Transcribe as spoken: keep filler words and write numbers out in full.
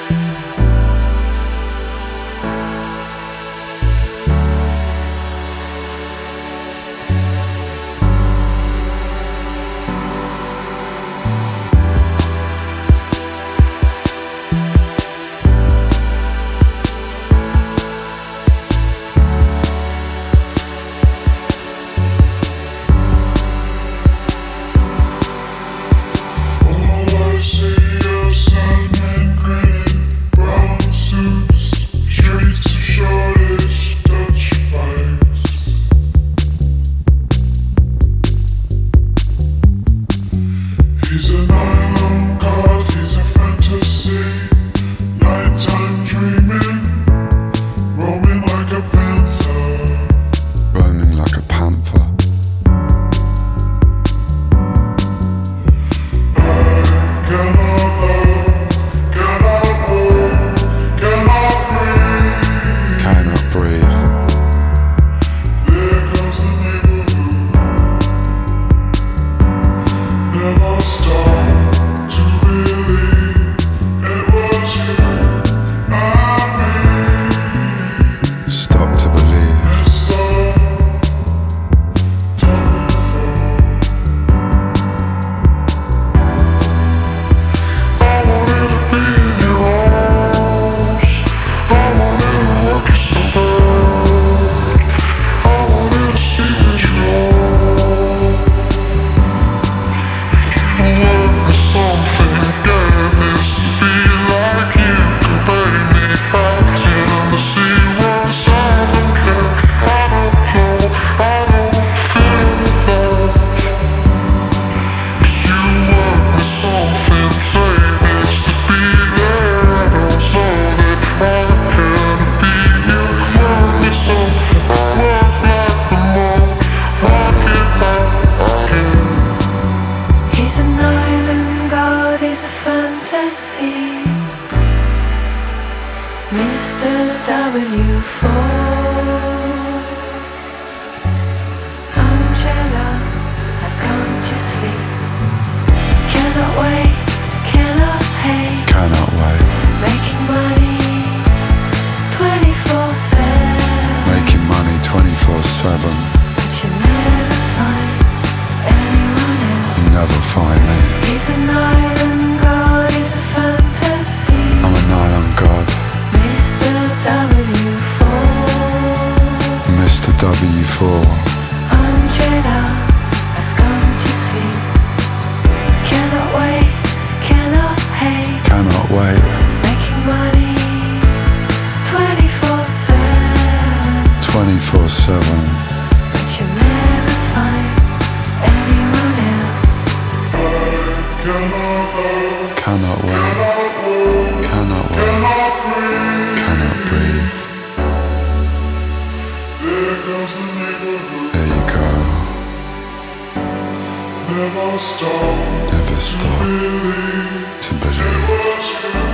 Mister W four, Angela has gone to sleep. Cannot wait, cannot hate, cannot wait. Making money twenty-four seven, making money twenty-four seven. But you never find anyone else. You never find me. He's an island god, he's a fantasy. I'm an island god. Mister W four, Mister W four, Angela has gone to sleep. Cannot wait, cannot hate, cannot wait. making money twenty-four seven, twenty-four seven. but you never find anyone else. Cannot wait, cannot wait, cannot breathe. There you go. Never stop, Never stop believe to believe. it was you.